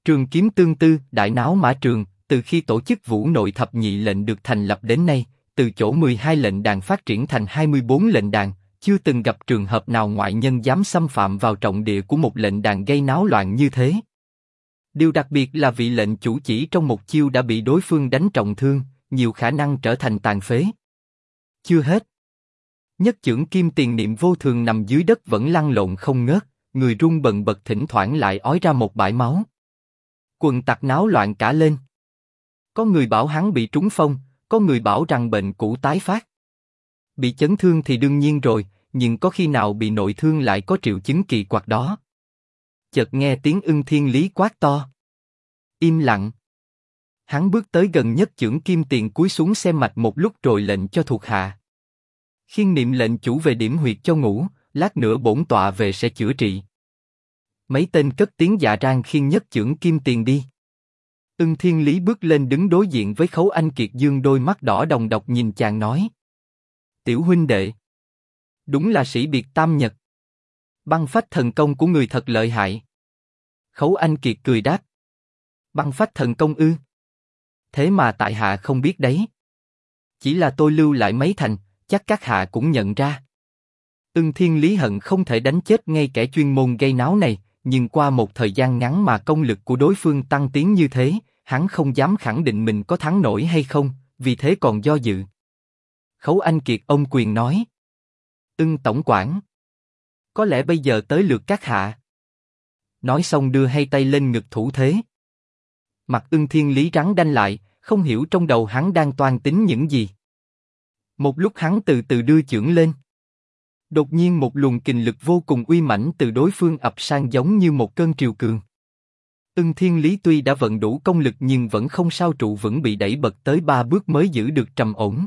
Trường kiếm tương tư, đại náo mã trường, từ khi tổ chức Vũ Nội thập nhị lệnh được thành lập đến nay, từ chỗ 12 lệnh đàn phát triển thành 24 lệnh đàn, chưa từng gặp trường hợp nào ngoại nhân dám xâm phạm vào trọng địa của một lệnh đàn gây náo loạn như thế. Điều đặc biệt là vị lệnh chủ chỉ trong một chiêu đã bị đối phương đánh trọng thương, nhiều khả năng trở thành tàn phế. Chưa hết. Nhất chưởng Kim Tiền Niệm vô thường nằm dưới đất vẫn lăn lộn không ngớt, người run bần bật thỉnh thoảng lại ói ra một bãi máu. Quần tặc náo loạn cả lên. Có người bảo hắn bị trúng phong, có người bảo rằng bệnh cũ tái phát. Bị chấn thương thì đương nhiên rồi, nhưng có khi nào bị nội thương lại có triệu chứng kỳ quặc đó. Chợt nghe tiếng Ưng Thiên Lý quát to. Im lặng. Hắn bước tới gần nhất chưởng Kim Tiền cúi xuống xem mạch một lúc rồi lệnh cho thuộc hạ. Khiên niệm lệnh chủ về điểm huyệt cho ngủ, lát nữa bổn tọa về sẽ chữa trị. Mấy tên cất tiếng dạ rang khiêng nhất chưởng Kim Tiền đi. Ưng Thiên Lý bước lên đứng đối diện với Khấu Anh Kiệt dương đôi mắt đỏ đồng độc nhìn chàng nói. Tiểu huynh đệ. Đúng là sĩ biệt tam nhật. Băng phách thần công của người thật lợi hại. Khấu Anh Kiệt cười đáp. Băng phách thần công ư? Thế mà tại hạ không biết đấy. Chỉ là tôi lưu lại mấy thành, chắc các hạ cũng nhận ra. Ưng Thiên Lý hận không thể đánh chết ngay kẻ chuyên môn gây náo này, nhưng qua một thời gian ngắn mà công lực của đối phương tăng tiến như thế, hắn không dám khẳng định mình có thắng nổi hay không, vì thế còn do dự. Khấu Anh Kiệt ôm quyền nói. Ưng tổng quản. Có lẽ bây giờ tới lượt các hạ. Nói xong đưa hai tay lên ngực thủ thế. Mặt Ưng Thiên Lý rắn đanh lại, không hiểu trong đầu hắn đang toan tính những gì. Một lúc hắn từ từ đưa chưởng lên. Đột nhiên một luồng kình lực vô cùng uy mãnh từ đối phương ập sang giống như một cơn triều cường. Ưng Thiên Lý tuy đã vận đủ công lực nhưng vẫn không sao trụ vững bị đẩy bật tới 3 bước mới giữ được trầm ổn.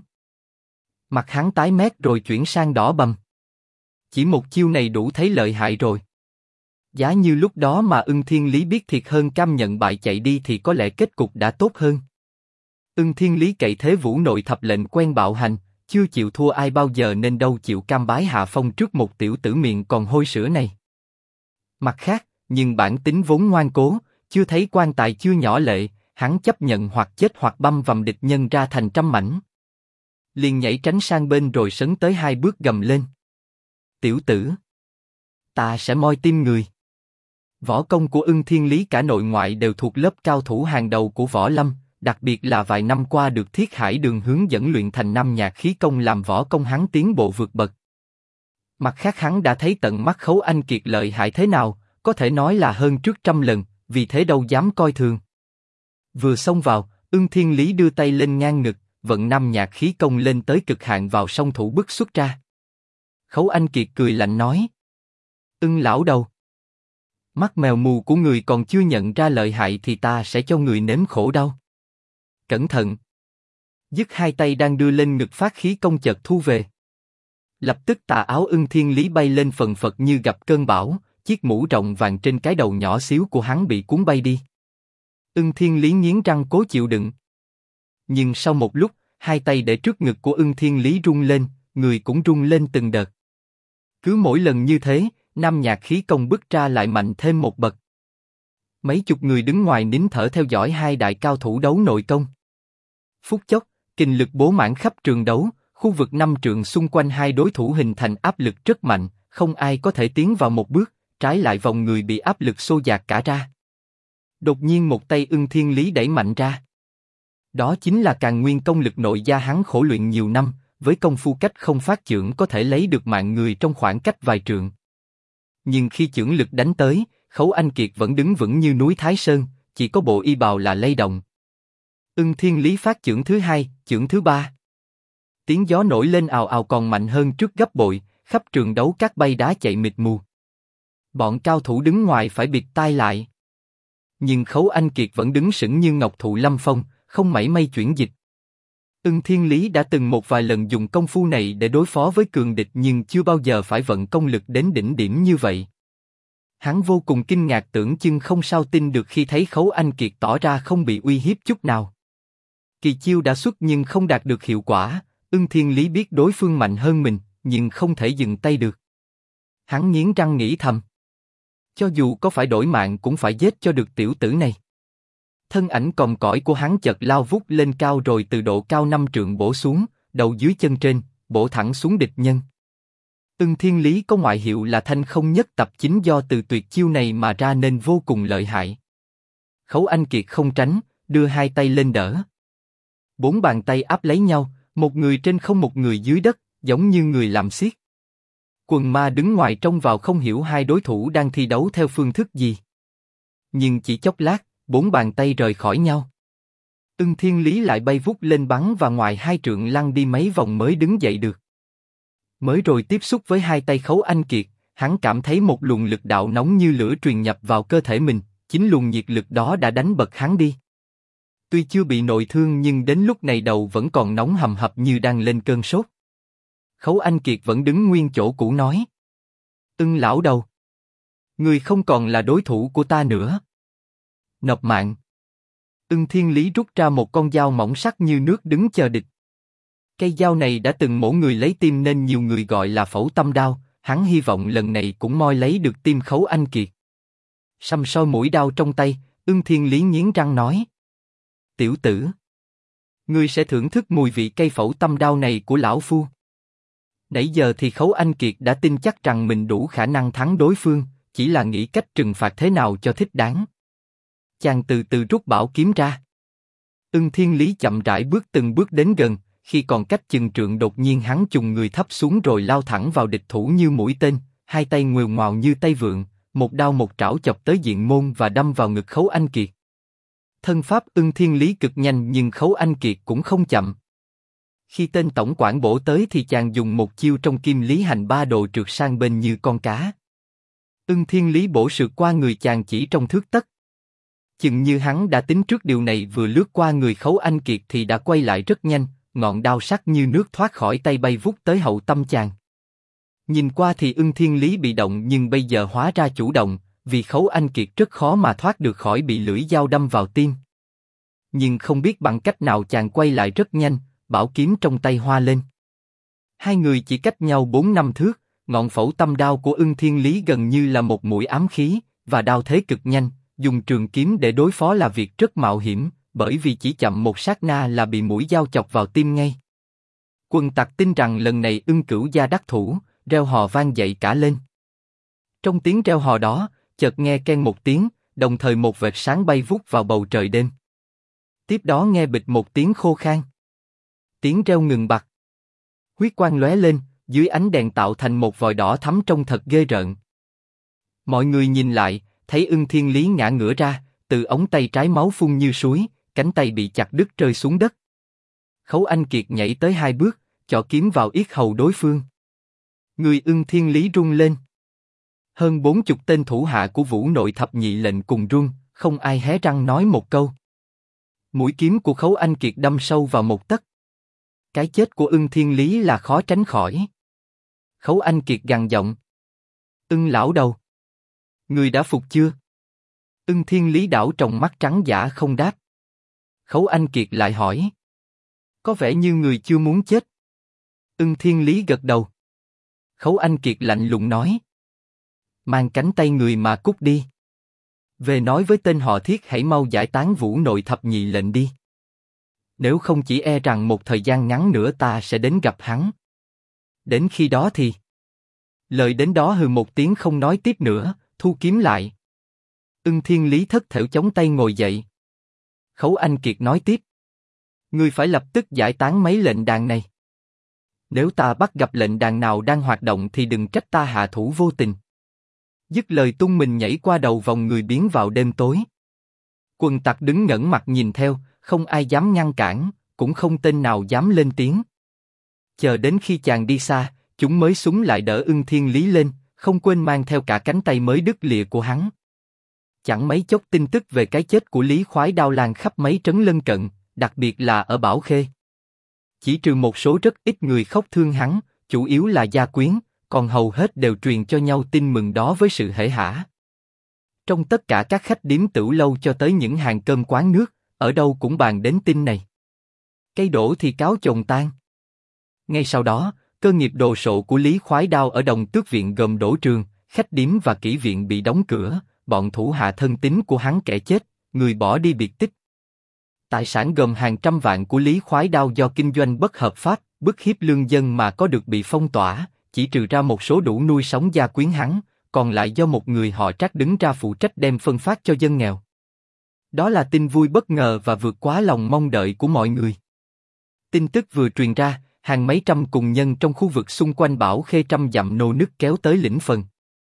Mặt hắn tái mét rồi chuyển sang đỏ bầm. Chỉ một chiêu này đủ thấy lợi hại rồi. Giá như lúc đó mà Ưng Thiên Lý biết thiệt hơn cam nhận bại chạy đi thì có lẽ kết cục đã tốt hơn. Ưng Thiên Lý cậy thế Vũ Nội thập lệnh quen bạo hành, chưa chịu thua ai bao giờ nên đâu chịu cam bái hạ phong trước một tiểu tử miệng còn hôi sữa này. Mặt khác, nhưng bản tính vốn ngoan cố, chưa thấy quan tài chưa nhỏ lệ, hắn chấp nhận hoặc chết hoặc băm vằm địch nhân ra thành trăm mảnh. Liền nhảy tránh sang bên rồi sấn tới 2 bước gầm lên. Tiểu tử! Ta sẽ moi tim người. Võ công của Ưng Thiên Lý cả nội ngoại đều thuộc lớp cao thủ hàng đầu của võ lâm, đặc biệt là vài năm qua được Thiết Hải Đường hướng dẫn luyện thành năm nhạc khí công làm võ công hắn tiến bộ vượt bậc. Mặt khác hắn đã thấy tận mắt Khấu Anh Kiệt lợi hại thế nào, có thể nói là hơn trước trăm lần, vì thế đâu dám coi thường. Vừa xông vào, Ưng Thiên Lý đưa tay lên ngang ngực, vận năm nhạc khí công lên tới cực hạn vào song thủ bức xuất ra. Khấu Anh Kiệt cười lạnh nói. Ưng lão đầu. Mắt mèo mù của người còn chưa nhận ra lợi hại thì ta sẽ cho người nếm khổ đau. Cẩn thận. Dứt hai tay đang đưa lên ngực phát khí công chợt thu về. Lập tức tà áo Ưng Thiên Lý bay lên phần phật như gặp cơn bão, chiếc mũ rộng vàng trên cái đầu nhỏ xíu của hắn bị cuốn bay đi. Ưng Thiên Lý nghiến răng cố chịu đựng. Nhưng sau một lúc, hai tay để trước ngực của Ưng Thiên Lý rung lên, người cũng rung lên từng đợt. Cứ mỗi lần như thế, năm nhạc khí công bức ra lại mạnh thêm một bậc. Mấy chục người đứng ngoài nín thở theo dõi hai đại cao thủ đấu nội công. Phút chốc, kình lực bố mãn khắp trường đấu, khu vực 5 trượng xung quanh hai đối thủ hình thành áp lực rất mạnh, không ai có thể tiến vào một bước, trái lại vòng người bị áp lực xô dạt cả ra. Đột nhiên một tay Ưng Thiên Lý đẩy mạnh ra. Đó chính là Càn Nguyên công lực nội gia hắn khổ luyện nhiều năm, với công phu cách không phát chưởng có thể lấy được mạng người trong khoảng cách vài trượng. Nhưng khi chưởng lực đánh tới, Khấu Anh Kiệt vẫn đứng vững như núi Thái Sơn, chỉ có bộ y bào là lay động. Ưng Thiên Lý phát chưởng thứ hai, chưởng thứ ba. Tiếng gió nổi lên ào ào còn mạnh hơn trước gấp bội, khắp trường đấu các bay đá chạy mịt mù. Bọn cao thủ đứng ngoài phải bịt tai lại. Nhưng Khấu Anh Kiệt vẫn đứng sững như ngọc thụ lâm phong, không mảy may chuyển dịch. Ưng Thiên Lý đã từng một vài lần dùng công phu này để đối phó với cường địch nhưng chưa bao giờ phải vận công lực đến đỉnh điểm như vậy. Hắn vô cùng kinh ngạc tưởng chừng không sao tin được khi thấy Khấu Anh Kiệt tỏ ra không bị uy hiếp chút nào. Kỳ chiêu đã xuất nhưng không đạt được hiệu quả, Ưng Thiên Lý biết đối phương mạnh hơn mình, nhưng không thể dừng tay được. Hắn nghiến răng nghĩ thầm. Cho dù có phải đổi mạng cũng phải giết cho được tiểu tử này. Thân ảnh còm cõi của hắn chợt lao vút lên cao rồi từ độ cao 5 trượng bổ xuống, đầu dưới chân trên, bổ thẳng xuống địch nhân. Ưng Thiên Lý có ngoại hiệu là Thanh Không Nhất Tập chính do từ tuyệt chiêu này mà ra nên vô cùng lợi hại. Khấu Anh Kiệt không tránh, đưa hai tay lên đỡ. 4 bàn tay áp lấy nhau, một người trên không một người dưới đất, giống như người làm xiết. Quần ma đứng ngoài trông vào không hiểu hai đối thủ đang thi đấu theo phương thức gì. Nhưng chỉ chốc lát, 4 bàn tay rời khỏi nhau. Ưng Thiên Lý lại bay vút lên bắn và ngoài 2 trượng lăn đi mấy vòng mới đứng dậy được. Mới rồi tiếp xúc với hai tay Khấu Anh Kiệt, hắn cảm thấy một luồng lực đạo nóng như lửa truyền nhập vào cơ thể mình, chính luồng nhiệt lực đó đã đánh bật hắn đi. Tuy chưa bị nội thương nhưng đến lúc này đầu vẫn còn nóng hầm hập như đang lên cơn sốt. Khấu Anh Kiệt vẫn đứng nguyên chỗ cũ nói: Ưng lão đầu, người không còn là đối thủ của ta nữa. Nộp mạng. Ưng Thiên Lý rút ra một con dao mỏng sắc như nước đứng chờ địch. Cây dao này đã từng mổ người lấy tim nên nhiều người gọi là Phẩu Tâm Đao, hắn hy vọng lần này cũng moi lấy được tim Khấu Anh Kiệt. Săm soi mũi đao trong tay, Ưng Thiên Lý nghiến răng nói: Tiểu tử, ngươi sẽ thưởng thức mùi vị cây Phẩu Tâm Đao này của lão phu. Nãy giờ thì Khấu Anh Kiệt đã tin chắc rằng mình đủ khả năng thắng đối phương, chỉ là nghĩ cách trừng phạt thế nào cho thích đáng. Chàng từ từ rút bảo kiếm ra. Ưng Thiên Lý chậm rãi bước từng bước đến gần, khi còn cách chừng trượng đột nhiên hắn chùng người thấp xuống rồi lao thẳng vào địch thủ như mũi tên, hai tay nguều ngoào như tay vượn, một đao một trảo chọc tới diện môn và đâm vào ngực Khấu Anh Kiệt. Thân pháp Ưng Thiên Lý cực nhanh nhưng Khấu Anh Kiệt cũng không chậm. Khi tên tổng quản bổ tới thì chàng dùng một chiêu trong Kim Lý Hành Ba Đồ trượt sang bên như con cá. Ưng Thiên Lý bổ sượt qua người chàng chỉ trong thước tấc. Chừng như hắn đã tính trước điều này, vừa lướt qua người Khấu Anh Kiệt thì đã quay lại rất nhanh, ngọn đao sắc như nước thoát khỏi tay bay vút tới hậu tâm chàng. Nhìn qua thì Ưng Thiên Lý bị động nhưng bây giờ hóa ra chủ động, vì Khấu Anh Kiệt rất khó mà thoát được khỏi bị lưỡi dao đâm vào tim. Nhưng không biết bằng cách nào chàng quay lại rất nhanh, bảo kiếm trong tay hoa lên. Hai người chỉ cách nhau 4-5 thước, ngọn Phẩu Tâm Đao của Ưng Thiên Lý gần như là một mũi ám khí, và đao thế cực nhanh, dùng trường kiếm để đối phó là việc rất mạo hiểm, bởi vì chỉ chậm một sát na là bị mũi dao chọc vào tim ngay. Quần tặc tin rằng lần này Ưng Cửu gia đắc thủ, reo hò vang dậy cả lên. Trong tiếng reo hò đó, chợt nghe keng một tiếng, đồng thời một vệt sáng bay vút vào bầu trời đêm. Tiếp đó nghe bịch một tiếng khô khan. Tiếng reo ngừng bặt. Huyết quang lóe lên, dưới ánh đèn tạo thành một vòi đỏ thắm trông thật ghê rợn. Mọi người nhìn lại, thấy Ưng Thiên Lý ngã ngửa ra, từ ống tay trái máu phun như suối, cánh tay bị chặt đứt rơi xuống đất. Khấu Anh Kiệt nhảy tới 2 bước, chọ kiếm vào yết hầu đối phương. Người Ưng Thiên Lý run lên. Hơn 40 tên thủ hạ của Vũ Nội Thập Nhị Lệnh cùng run, không ai hé răng nói một câu. Mũi kiếm của Khấu Anh Kiệt đâm sâu vào một tấc. Cái chết của Ưng Thiên Lý là khó tránh khỏi. Khấu Anh Kiệt gằn giọng: Ưng lão đầu, người đã phục chưa? Ưng Thiên Lý đảo tròng mắt trắng dã không đáp. Khấu Anh Kiệt lại hỏi: Có vẻ như người chưa muốn chết. Ưng Thiên Lý gật đầu. Khấu Anh Kiệt lạnh lùng nói: Mang cánh tay người mà cút đi. Về nói với tên họ Thiết hãy mau giải tán Vũ Nội Thập Nhị Lệnh đi. Nếu không chỉ e rằng một thời gian ngắn nữa ta sẽ đến gặp hắn. Đến khi đó thì... Lời đến đó hừ một tiếng không nói tiếp nữa, thu kiếm lại. Ưng Thiên Lý thất thểu chống tay ngồi dậy. Khấu Anh Kiệt nói tiếp: Ngươi phải lập tức giải tán mấy lệnh đàn này. Nếu ta bắt gặp lệnh đàn nào đang hoạt động thì đừng trách ta hạ thủ vô tình. Dứt lời tung mình nhảy qua đầu vòng người biến vào đêm tối. Quần tặc đứng ngẩn mặt nhìn theo, không ai dám ngăn cản, cũng không tên nào dám lên tiếng. Chờ đến khi chàng đi xa, chúng mới súng lại đỡ Ưng Thiên Lý lên, không quên mang theo cả cánh tay mới đứt lìa của hắn. Chẳng mấy chốc tin tức về cái chết của Lý Khoái Đao lan khắp mấy trấn lân cận, đặc biệt là ở Bảo Khê. Chỉ trừ một số rất ít người khóc thương hắn, chủ yếu là gia quyến, còn hầu hết đều truyền cho nhau tin mừng đó với sự hể hả. Trong tất cả các khách điếm tửu lâu cho tới những hàng cơm quán nước, ở đâu cũng bàn đến tin này. Cây đổ thì cáo chồn tan. Ngay sau đó, cơ nghiệp đồ sộ của Lý Khoái Đao ở Đồng Tước Viện gồm đổ trường, khách điếm và kỹ viện bị đóng cửa, bọn thủ hạ thân tín của hắn kẻ chết, người bỏ đi biệt tích, Tài sản gồm hàng trăm vạn của Lý Khoái Đao do kinh doanh bất hợp pháp, bức hiếp lương dân mà có được bị phong tỏa, chỉ trừ ra một số đủ nuôi sống gia quyến hắn, còn lại do một người họ Trác đứng ra phụ trách đem phân phát cho dân nghèo. Đó là tin vui bất ngờ và vượt quá lòng mong đợi của mọi người. Tin tức vừa truyền ra, hàng mấy trăm cùng nhân trong khu vực xung quanh Bảo Khê trăm dặm nô nức kéo tới lĩnh phần.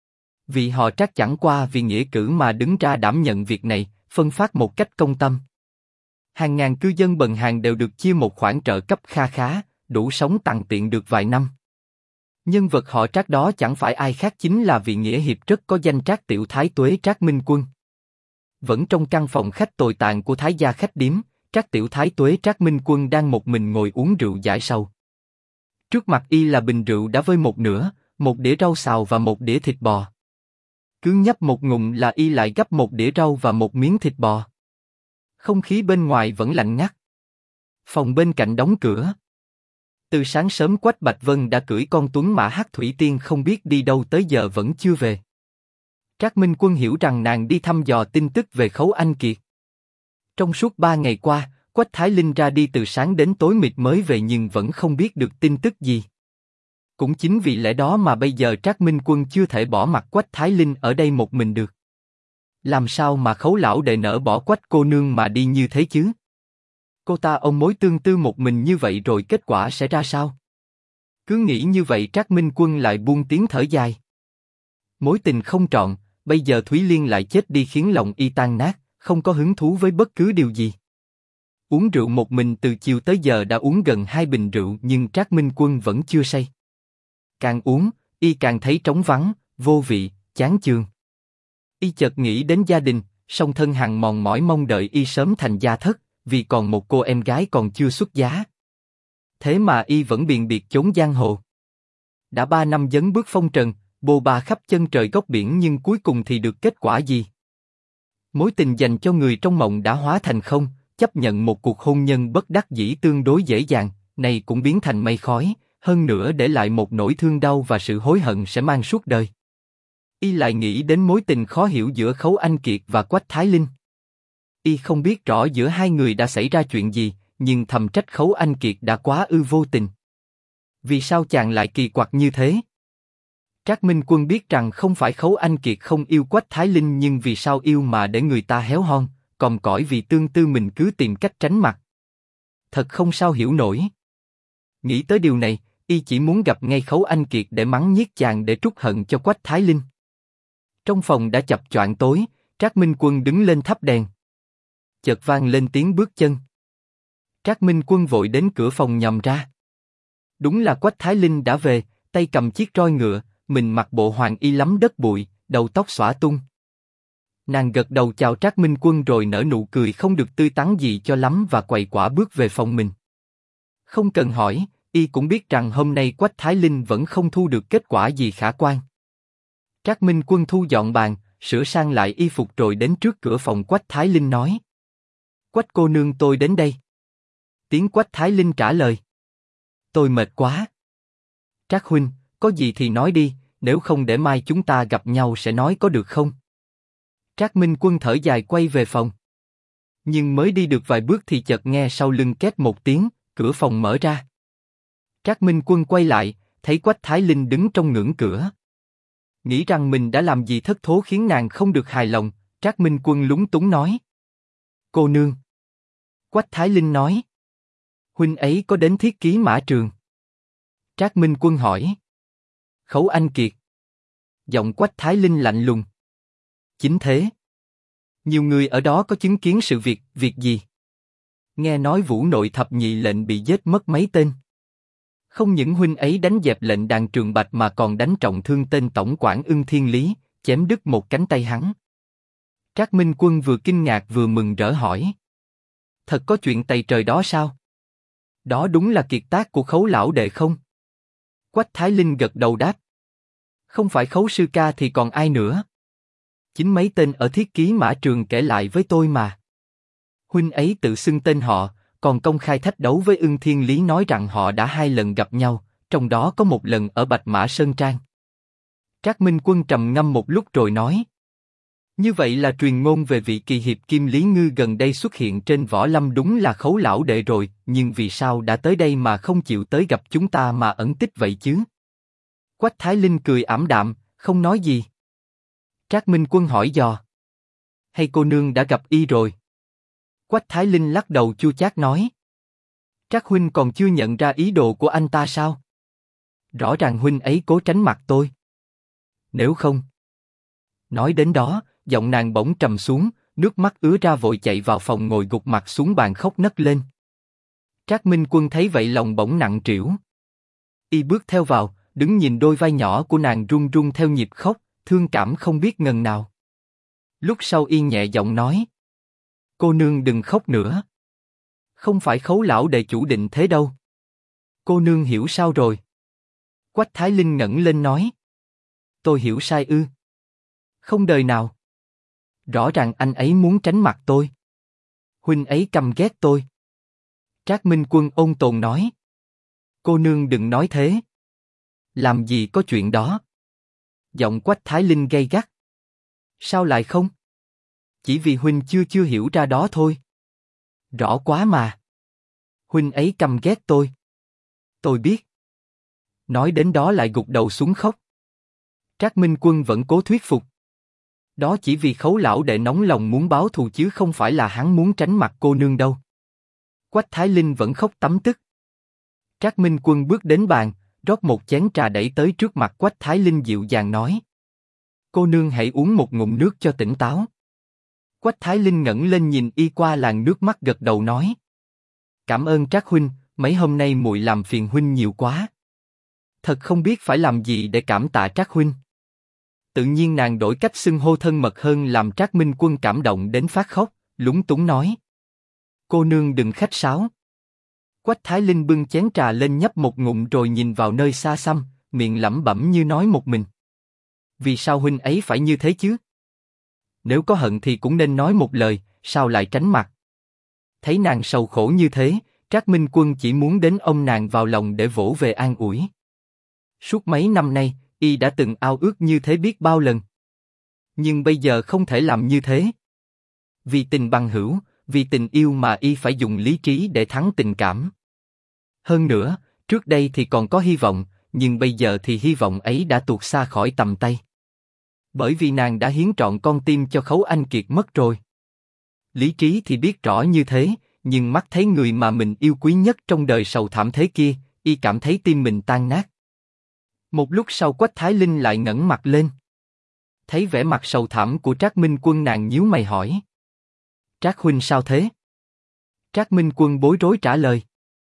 Vì họ Trác chẳng qua vì nghĩa cử mà đứng ra đảm nhận việc này, phân phát một cách công tâm. Hàng ngàn cư dân bần hàng đều được chia một khoản trợ cấp kha khá, đủ sống tằn tiện được vài năm. Nhân vật họ Trác đó chẳng phải ai khác chính là vị nghĩa hiệp rất có danh Trác Tiểu Thái Tuế Trác Minh Quân. Vẫn trong căn phòng khách tồi tàn của Thái gia khách điếm, Trác Tiểu Thái Tuế Trác Minh Quân đang một mình ngồi uống rượu giải sầu. Trước mặt y là bình rượu đã vơi một nửa, một đĩa rau xào và một đĩa thịt bò. Cứ nhấp một ngụm là y lại gắp một đĩa rau và một miếng thịt bò. Không khí bên ngoài vẫn lạnh ngắt. Phòng bên cạnh đóng cửa. Từ sáng sớm Quách Bạch Vân đã cưỡi con tuấn mã hắc thủy tiên không biết đi đâu tới giờ vẫn chưa về. Trác Minh Quân hiểu rằng nàng đi thăm dò tin tức về Khấu Anh Kiệt. Trong suốt 3 ngày qua, Quách Thái Linh ra đi từ sáng đến tối mịt mới về nhưng vẫn không biết được tin tức gì. Cũng chính vì lẽ đó mà bây giờ Trác Minh Quân chưa thể bỏ mặc Quách Thái Linh ở đây một mình được. Làm sao mà Khấu lão đệ nỡ bỏ Quách cô nương mà đi như thế chứ? Cô ta ôm mối tương tư một mình như vậy rồi kết quả sẽ ra sao? Cứ nghĩ như vậy Trác Minh Quân lại buông tiếng thở dài. Mối tình không trọn, bây giờ Thúy Liên lại chết đi khiến lòng y tan nát, không có hứng thú với bất cứ điều gì. Uống rượu một mình từ chiều tới giờ đã uống gần 2 bình rượu nhưng Trác Minh Quân vẫn chưa say. Càng uống, y càng thấy trống vắng, vô vị, chán chường. Y chợt nghĩ đến gia đình, song thân hằng mòn mỏi mong đợi y sớm thành gia thất, vì còn một cô em gái còn chưa xuất giá. Thế mà y vẫn biền biệt chốn giang hồ. Đã 3 năm dấn bước phong trần, bồ bà khắp chân trời góc biển nhưng cuối cùng thì được kết quả gì? Mối tình dành cho người trong mộng đã hóa thành không, chấp nhận một cuộc hôn nhân bất đắc dĩ tương đối dễ dàng, này cũng biến thành mây khói, hơn nữa để lại một nỗi thương đau và sự hối hận sẽ mang suốt đời. Y lại nghĩ đến mối tình khó hiểu giữa Khấu Anh Kiệt và Quách Thái Linh. Y không biết rõ giữa hai người đã xảy ra chuyện gì, nhưng thầm trách Khấu Anh Kiệt đã quá ư vô tình. Vì sao chàng lại kỳ quặc như thế? Trác Minh Quân biết rằng không phải Khấu Anh Kiệt không yêu Quách Thái Linh nhưng vì sao yêu mà để người ta héo hon, còm cõi vì tương tư mình cứ tìm cách tránh mặt. Thật không sao hiểu nổi. Nghĩ tới điều này, y chỉ muốn gặp ngay Khấu Anh Kiệt để mắng nhiếc chàng để trút hận cho Quách Thái Linh. Trong phòng đã chập choạng tối, Trác Minh Quân đứng lên thắp đèn. Chợt vang lên tiếng bước chân. Trác Minh Quân vội đến cửa phòng nhòm ra. Đúng là Quách Thái Linh đã về, tay cầm chiếc roi ngựa, mình mặc bộ hoàng y lắm đất bụi, đầu tóc xõa tung. Nàng gật đầu chào Trác Minh Quân rồi nở nụ cười không được tươi tắn gì cho lắm và quầy quả bước về phòng mình. Không cần hỏi, y cũng biết rằng hôm nay Quách Thái Linh vẫn không thu được kết quả gì khả quan. Trác Minh Quân thu dọn bàn, sửa sang lại y phục rồi đến trước cửa phòng Quách Thái Linh nói: Quách cô nương tôi đến đây. Tiếng Quách Thái Linh trả lời: Tôi mệt quá. Trác huynh, có gì thì nói đi, nếu không để mai chúng ta gặp nhau sẽ nói có được không? Trác Minh Quân thở dài quay về phòng. Nhưng mới đi được vài bước thì chợt nghe sau lưng két một tiếng, cửa phòng mở ra. Trác Minh Quân quay lại, thấy Quách Thái Linh đứng trong ngưỡng cửa. Nghĩ rằng mình đã làm gì thất thố khiến nàng không được hài lòng, Trác Minh Quân lúng túng nói: Cô nương. Quách Thái Linh nói: Huynh ấy có đến Thiết Ký Mã Trường? Trác Minh Quân hỏi: Khấu Anh Kiệt. Giọng Quách Thái Linh lạnh lùng: Chính thế. Nhiều người ở đó có chứng kiến sự việc gì? Nghe nói Vũ Nội thập nhị lệnh bị giết mất mấy tên. Không những huynh ấy đánh dẹp lệnh đàn Trường Bạch mà còn đánh trọng thương tên tổng quản Ưng Thiên Lý, chém đứt một cánh tay hắn. Trác Minh Quân vừa kinh ngạc vừa mừng rỡ hỏi: Thật có chuyện tày trời đó sao? Đó đúng là kiệt tác của Khấu lão đệ không? Quách Thái Linh gật đầu đáp: Không phải Khấu sư ca thì còn ai nữa? Chính mấy tên ở Thiết Ký Mã Trường kể lại với tôi mà. Huynh ấy tự xưng tên họ, còn công khai thách đấu với Ưng Thiên Lý nói rằng họ đã 2 lần gặp nhau, trong đó có một lần ở Bạch Mã Sơn Trang. Trác Minh Quân trầm ngâm một lúc rồi nói: Như vậy là truyền ngôn về vị kỳ hiệp Kim Lý Ngư gần đây xuất hiện trên võ lâm đúng là Khấu lão đệ rồi, nhưng vì sao đã tới đây mà không chịu tới gặp chúng ta mà ẩn tích vậy chứ? Quách Thái Linh cười ảm đạm, không nói gì. Trác Minh Quân hỏi dò. Hay cô nương đã gặp y rồi? Quách Thái Linh lắc đầu chua chát nói. Trác huynh còn chưa nhận ra ý đồ của anh ta sao? Rõ ràng huynh ấy cố tránh mặt tôi. Nếu không... Nói đến đó, giọng nàng bỗng trầm xuống, nước mắt ứa ra vội chạy vào phòng ngồi gục mặt xuống bàn khóc nấc lên. Trác Minh Quân thấy vậy lòng bỗng nặng trĩu. Y bước theo vào, đứng nhìn đôi vai nhỏ của nàng run run theo nhịp khóc, thương cảm không biết ngần nào. Lúc sau y nhẹ giọng nói. Cô nương đừng khóc nữa. Không phải Khấu lão đệ chủ định thế đâu. Cô nương hiểu sao rồi? Quách Thái Linh ngẩng lên nói. Tôi hiểu sai ư? Không đời nào. Rõ ràng anh ấy muốn tránh mặt tôi. Huynh ấy căm ghét tôi. Trác Minh Quân ôn tồn nói. Cô nương đừng nói thế. Làm gì có chuyện đó. Giọng Quách Thái Linh gay gắt. Sao lại không? Chỉ vì huynh chưa hiểu ra đó thôi. Rõ quá mà. Huynh ấy căm ghét tôi. Tôi biết. Nói đến đó lại gục đầu xuống khóc. Trác Minh Quân vẫn cố thuyết phục. Đó chỉ vì Khấu lão đệ nóng lòng muốn báo thù chứ không phải là hắn muốn tránh mặt cô nương đâu. Quách Thái Linh vẫn khóc tấm tức. Trác Minh Quân bước đến bàn, rót một chén trà đẩy tới trước mặt Quách Thái Linh dịu dàng nói. Cô nương hãy uống một ngụm nước cho tỉnh táo. Quách Thái Linh ngẩng lên nhìn y qua làn nước mắt gật đầu nói. Cảm ơn Trác huynh, mấy hôm nay muội làm phiền huynh nhiều quá. Thật không biết phải làm gì để cảm tạ Trác huynh. Tự nhiên nàng đổi cách xưng hô thân mật hơn làm Trác Minh Quân cảm động đến phát khóc, lúng túng nói. Cô nương đừng khách sáo. Quách Thái Linh bưng chén trà lên nhấp một ngụm rồi nhìn vào nơi xa xăm, miệng lẩm bẩm như nói một mình. Vì sao huynh ấy phải như thế chứ? Nếu có hận thì cũng nên nói một lời, sao lại tránh mặt? Thấy nàng sầu khổ như thế, Trác Minh Quân chỉ muốn đến ôm nàng vào lòng để vỗ về an ủi. Suốt mấy năm nay, y đã từng ao ước như thế biết bao lần. Nhưng bây giờ không thể làm như thế. Vì tình bằng hữu, vì tình yêu mà y phải dùng lý trí để thắng tình cảm. Hơn nữa, trước đây thì còn có hy vọng, nhưng bây giờ thì hy vọng ấy đã tuột xa khỏi tầm tay. Bởi vì nàng đã hiến trọn con tim cho Khấu Anh Kiệt mất rồi. Lý trí thì biết rõ như thế, nhưng mắt thấy người mà mình yêu quý nhất trong đời sầu thảm thế kia, y cảm thấy tim mình tan nát. Một lúc sau Quách Thái Linh lại ngẩng mặt lên. Thấy vẻ mặt sầu thảm của Trác Minh Quân nàng nhíu mày hỏi. Trác huynh sao thế? Trác Minh Quân bối rối trả lời.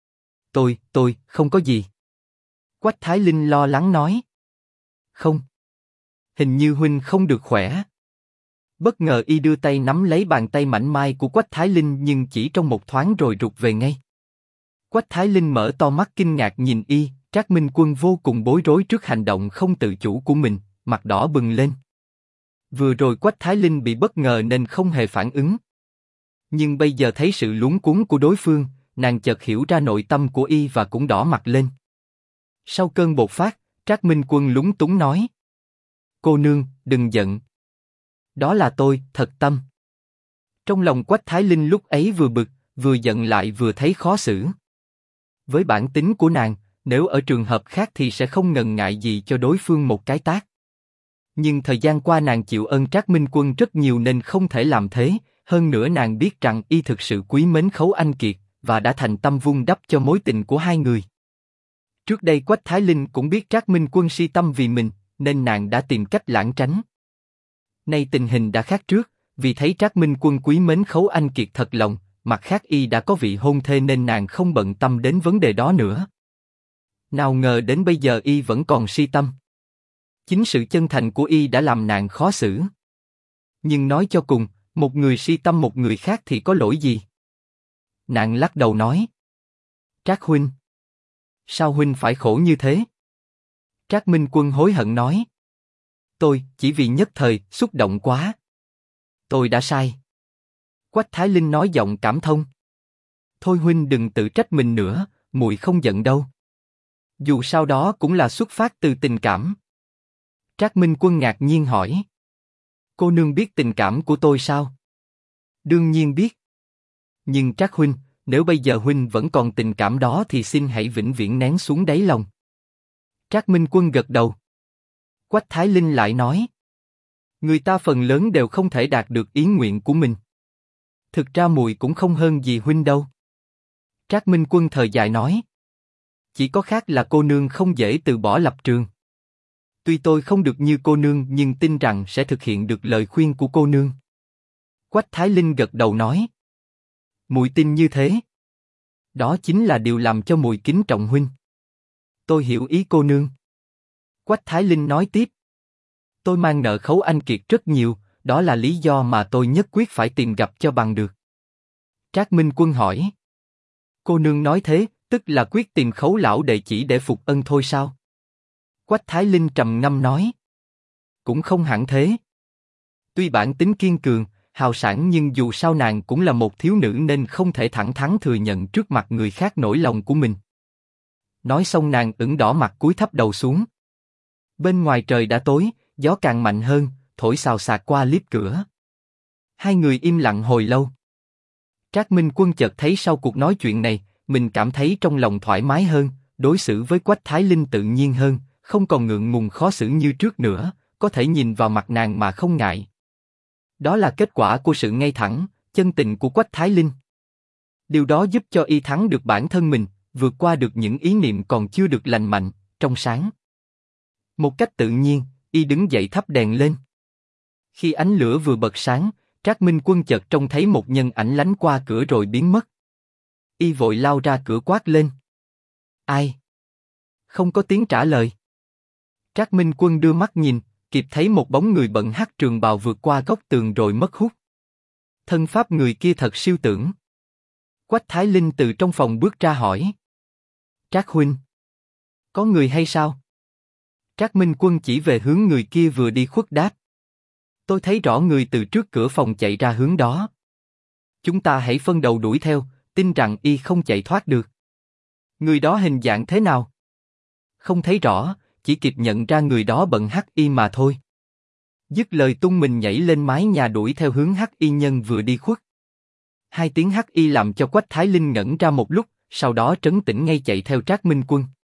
Tôi, không có gì. Quách Thái Linh lo lắng nói. Không. Hình như huynh không được khỏe. Bất ngờ y đưa tay nắm lấy bàn tay mảnh mai của Quách Thái Linh nhưng chỉ trong một thoáng rồi rụt về ngay. Quách Thái Linh mở to mắt kinh ngạc nhìn y, Trác Minh Quân vô cùng bối rối trước hành động không tự chủ của mình, mặt đỏ bừng lên. Vừa rồi Quách Thái Linh bị bất ngờ nên không hề phản ứng. Nhưng bây giờ thấy sự luống cuống của đối phương, nàng chợt hiểu ra nội tâm của y và cũng đỏ mặt lên. Sau cơn bột phát, Trác Minh Quân lúng túng nói. Cô nương, đừng giận. Đó là tôi, thật tâm. Trong lòng Quách Thái Linh lúc ấy vừa bực, vừa giận lại vừa thấy khó xử. Với bản tính của nàng, nếu ở trường hợp khác thì sẽ không ngần ngại gì cho đối phương một cái tát. Nhưng thời gian qua nàng chịu ơn Trác Minh Quân rất nhiều nên không thể làm thế, hơn nữa nàng biết rằng y thực sự quý mến Khấu Anh Kiệt, và đã thành tâm vun đắp cho mối tình của hai người. Trước đây Quách Thái Linh cũng biết Trác Minh Quân si tâm vì mình, nên nàng đã tìm cách lảng tránh. Nay tình hình đã khác trước, vì thấy Trác Minh Quân quý mến Khấu Anh Kiệt thật lòng, mặt khác y đã có vị hôn thê nên nàng không bận tâm đến vấn đề đó nữa. Nào ngờ đến bây giờ y vẫn còn si tâm. Chính sự chân thành của y đã làm nàng khó xử. Nhưng nói cho cùng, một người si tâm một người khác thì có lỗi gì? Nàng lắc đầu nói. Trác huynh. Sao huynh phải khổ như thế? Trác Minh Quân hối hận nói. Tôi chỉ vì nhất thời xúc động quá. Tôi đã sai. Quách Thái Linh nói giọng cảm thông. Thôi huynh đừng tự trách mình nữa, muội không giận đâu. Dù sao đó cũng là xuất phát từ tình cảm. Trác Minh Quân ngạc nhiên hỏi. Cô nương biết tình cảm của tôi sao? Đương nhiên biết. Nhưng Trác huynh, nếu bây giờ huynh vẫn còn tình cảm đó thì xin hãy vĩnh viễn nén xuống đáy lòng. Trác Minh Quân gật đầu. Quách Thái Linh lại nói. Người ta phần lớn đều không thể đạt được ý nguyện của mình. Thực ra muội cũng không hơn gì huynh đâu. Trác Minh Quân thở dài nói. Chỉ có khác là cô nương không dễ từ bỏ lập trường. Tuy tôi không được như cô nương nhưng tin rằng sẽ thực hiện được lời khuyên của cô nương. Quách Thái Linh gật đầu nói. Muội tin như thế. Đó chính là điều làm cho muội kính trọng huynh. Tôi hiểu ý cô nương. Quách Thái Linh nói tiếp. Tôi mang nợ Khấu Anh Kiệt rất nhiều, đó là lý do mà tôi nhất quyết phải tìm gặp cho bằng được. Trác Minh Quân hỏi. Cô nương nói thế, tức là quyết tìm Khấu lão đệ chỉ để phục ân thôi sao? Quách Thái Linh trầm ngâm nói. Cũng không hẳn thế. Tuy bản tính kiên cường, hào sảng nhưng dù sao nàng cũng là một thiếu nữ nên không thể thẳng thắn thừa nhận trước mặt người khác nỗi lòng của mình. Nói xong nàng ửng đỏ mặt cúi thấp đầu xuống. Bên ngoài trời đã tối, gió càng mạnh hơn, thổi xào xạc qua liếp cửa. Hai người im lặng hồi lâu. Trác Minh Quân chợt thấy sau cuộc nói chuyện này, mình cảm thấy trong lòng thoải mái hơn, đối xử với Quách Thái Linh tự nhiên hơn, không còn ngượng ngùng khó xử như trước nữa, có thể nhìn vào mặt nàng mà không ngại. Đó là kết quả của sự ngay thẳng, chân tình của Quách Thái Linh. Điều đó giúp cho y thắng được bản thân mình, vượt qua được những ý niệm còn chưa được lành mạnh, trong sáng. Một cách tự nhiên, y đứng dậy thắp đèn lên. Khi ánh lửa vừa bật sáng, Trác Minh Quân chợt trông thấy một nhân ảnh lánh qua cửa rồi biến mất. Y vội lao ra cửa quát lên. Ai? Không có tiếng trả lời. Trác Minh Quân đưa mắt nhìn, kịp thấy một bóng người bận hắc trường bào vượt qua góc tường rồi mất hút. Thân pháp người kia thật siêu tưởng. Quách Thái Linh từ trong phòng bước ra hỏi. Trác huynh, có người hay sao? Trác Minh Quân chỉ về hướng người kia vừa đi khuất đáp. Tôi thấy rõ người từ trước cửa phòng chạy ra hướng đó. Chúng ta hãy phân đầu đuổi theo, tin rằng y không chạy thoát được. Người đó hình dạng thế nào? Không thấy rõ, chỉ kịp nhận ra người đó bận hắc y mà thôi. Dứt lời tung mình nhảy lên mái nhà đuổi theo hướng hắc y nhân vừa đi khuất. Hai tiếng hắc y làm cho Quách Thái Linh ngẩn ra một lúc, sau đó trấn tĩnh ngay chạy theo Trác Minh Quân.